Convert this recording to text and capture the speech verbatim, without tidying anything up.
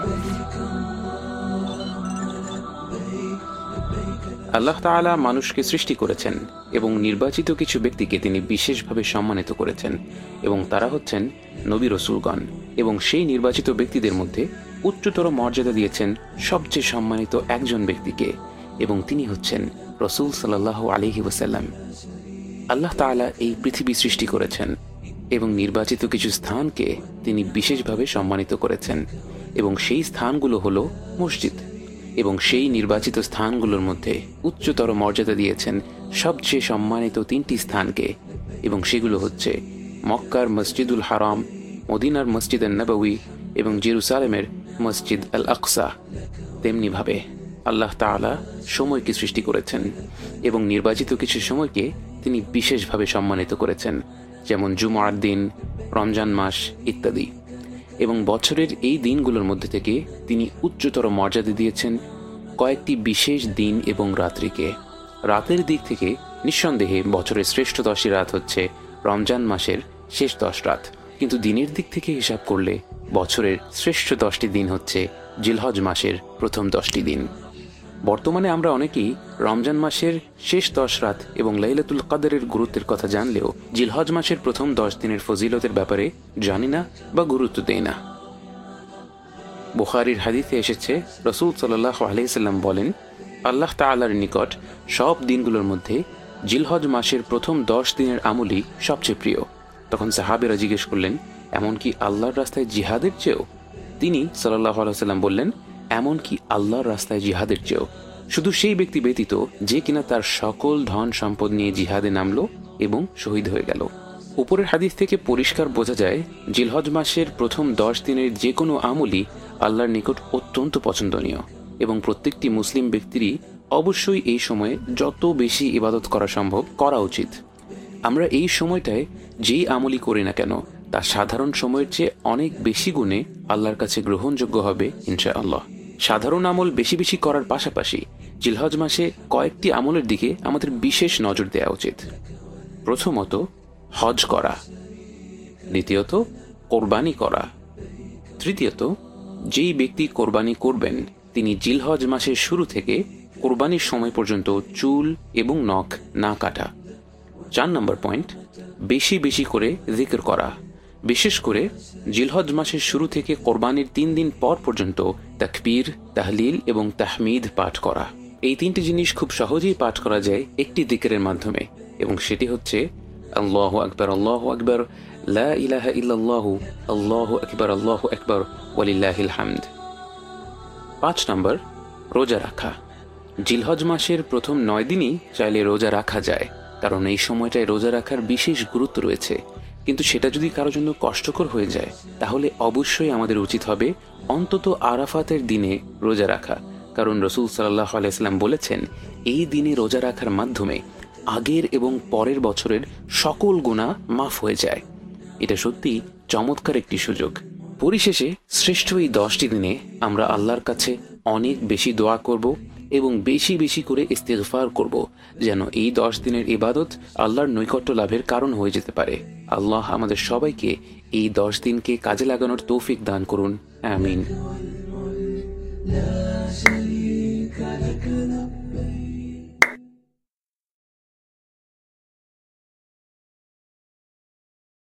আল্লাহ তাআলা মানুষকে সৃষ্টি করেছেন এবং নির্বাচিত কিছু ব্যক্তিকে তিনি বিশেষভাবে সম্মানিত করেছেন এবং তারা হচ্ছেন নবী রাসূলগণ, এবং সেই নির্বাচিত ব্যক্তিদের মধ্যে উচ্চতর মর্যাদা দিয়েছেন সবচেয়ে সম্মানিত একজন ব্যক্তিকে, এবং তিনি হচ্ছেন রাসূল সাল্লাল্লাহু আলাইহি ওয়াসাল্লাম। আল্লাহ তাআলা এই পৃথিবী সৃষ্টি করেছেন এবং নির্বাচিত কিছু স্থানকে তিনি বিশেষভাবে সম্মানিত করেছেন, এবং সেই স্থানগুলো হলো মসজিদ, এবং সেই নির্বাচিত স্থানগুলোর মধ্যে উচ্চতর মর্যাদা দিয়েছেন সবচেয়ে সম্মানিত তিনটি স্থানকে, এবং সেগুলো হচ্ছে মক্কার মসজিদুল হারাম, মদিনার মসজিদ নববী এবং জেরুসালেমের মসজিদ আল আকসা। তেমনিভাবে আল্লাহ তাআলা সময়কে সৃষ্টি করেছেন এবং নির্বাচিত কিছু সময়কে তিনি বিশেষভাবে সম্মানিত করেছেন, যেমন জুমার দিন, রমজান মাস ইত্যাদি। এবং বছরের এই দিনগুলোর মধ্যে থেকে তিনি উচ্চতর মর্যাদা দিয়েছেন কয়েকটি বিশেষ দিন এবং রাত্রিকে। রাতের দিক থেকে নিঃসন্দেহে বছরের শ্রেষ্ঠ দশটি রাত হচ্ছে রমজান মাসের শেষ দশ রাত, কিন্তু দিনের দিক থেকে হিসাব করলে বছরের শ্রেষ্ঠ দশটি দিন হচ্ছে জিলহজ মাসের প্রথম দশটি দিন। বর্তমানে আমরা অনেকেই রমজান মাসের শেষ দশ রাত এবং লাইলাতুল কদরের গুরুত্বের কথা জানলেও জিলহজ মাসের প্রথম দশ দিনের ফজিলতের ব্যাপারে জানি না বা গুরুত্ব দেই না। বুখারীর হাদিসে এসেছে, রাসূল সাল্লাল্লাহু আলাইহি সাল্লাম বলেন, আল্লাহ তাআলার নিকট সব দিনগুলোর মধ্যে জিলহজ মাসের প্রথম দশ দিনের আমলই সবচেয়ে প্রিয়। তখন সাহাবীরা জিজ্ঞেস করলেন, এমনকি আল্লাহর রাস্তায় জিহাদের চেয়েও? তিনি সাল্লাল্লাহু আলাইহি সাল্লাম বললেন, এমনকি আল্লাহর রাস্তায় জিহাদের চেয়েও, শুধু সেই ব্যক্তি ব্যতীত যে কিনা তার সকল ধন সম্পদ নিয়ে জিহাদে নামলো এবং শহীদ হয়ে গেল। উপরের হাদিস থেকে পরিষ্কার বোঝা যায় জিলহজ মাসের প্রথম দশ দিনের যে কোনো আমলই আল্লাহর নিকট অত্যন্ত পছন্দনীয়, এবং প্রত্যেকটি মুসলিম ব্যক্তিরই অবশ্যই এই সময়ে যত বেশি ইবাদত করা সম্ভব করা উচিত। আমরা এই সময়টায় যেই আমলই করি না কেন তা সাধারণ সময়ের চেয়ে অনেক বেশি গুণে আল্লাহর কাছে গ্রহণযোগ্য হবে ইনশাআল্লাহ। সাধারণ আমল বেশি বেশি করার পাশাপাশি জিলহজ মাসে কয়েকটি আমলের দিকে আমাদের বিশেষ নজর দেওয়া উচিত। প্রথমত হজ করা, দ্বিতীয়ত কোরবানি করা, তৃতীয়ত যেই ব্যক্তি কোরবানি করবেন তিনি জিলহজ মাসের শুরু থেকে কোরবানির সময় পর্যন্ত চুল এবং নখ না কাটা। চার নম্বর পয়েন্ট, বেশি বেশি করে জিকির করা, বিশেষ করে জিলহজ মাসের শুরু থেকে কোরবানির তিন দিন পর পর্যন্ত তাকবীর, তাহলিল এবং তাহমিদ পাঠ করা। এই তিনটি জিনিস খুব সহজেই পাঠ করা যায় একটি জিকিরের মাধ্যমে, এবং সেটি হচ্ছে আল্লাহু আকবার, আল্লাহু আকবার, লা ইলাহা ইল্লাল্লাহু, আল্লাহু আকবার, আল্লাহু আকবার, ওয়ালিল্লাহিল হামদ। পাঁচ নম্বর, রোজা রাখা। জিলহজ মাসের প্রথম নয় দিনই চাইলে রোজা রাখা যায়, কারণ এই সময়টায় রোজা রাখার বিশেষ গুরুত্ব রয়েছে। কিন্তু সেটা যদি কারোর জন্য কষ্টকর হয়ে যায় তাহলে অবশ্যই আমাদের উচিত হবে অন্তত আরাফাতের দিনে রোজা রাখা, কারণ রাসূল সাল্লাল্লাহু আলাইহি ওয়াসাল্লাম বলেছেন, এই দিনে রোজা রাখার মাধ্যমে আগের এবং পরের বছরের সকল গুনাহ মাফ হয়ে যায়। এটা সত্যি চমৎকার একটি সুযোগ। পরিশেষে শ্রেষ্ঠ এই দশটি দিনে আমরা আল্লাহর কাছে অনেক বেশি দোয়া করব এবং বেশি বেশি করে ইস্তিগফার করব, যেন এই দশ দিনের ইবাদত আল্লাহর নৈকট্য লাভের কারণ হয়ে যেতে পারে। আল্লাহ আমাদের সবাইকে এই দশ দিনকে কাজে লাগানোর তৌফিক দান করুন, আমিন।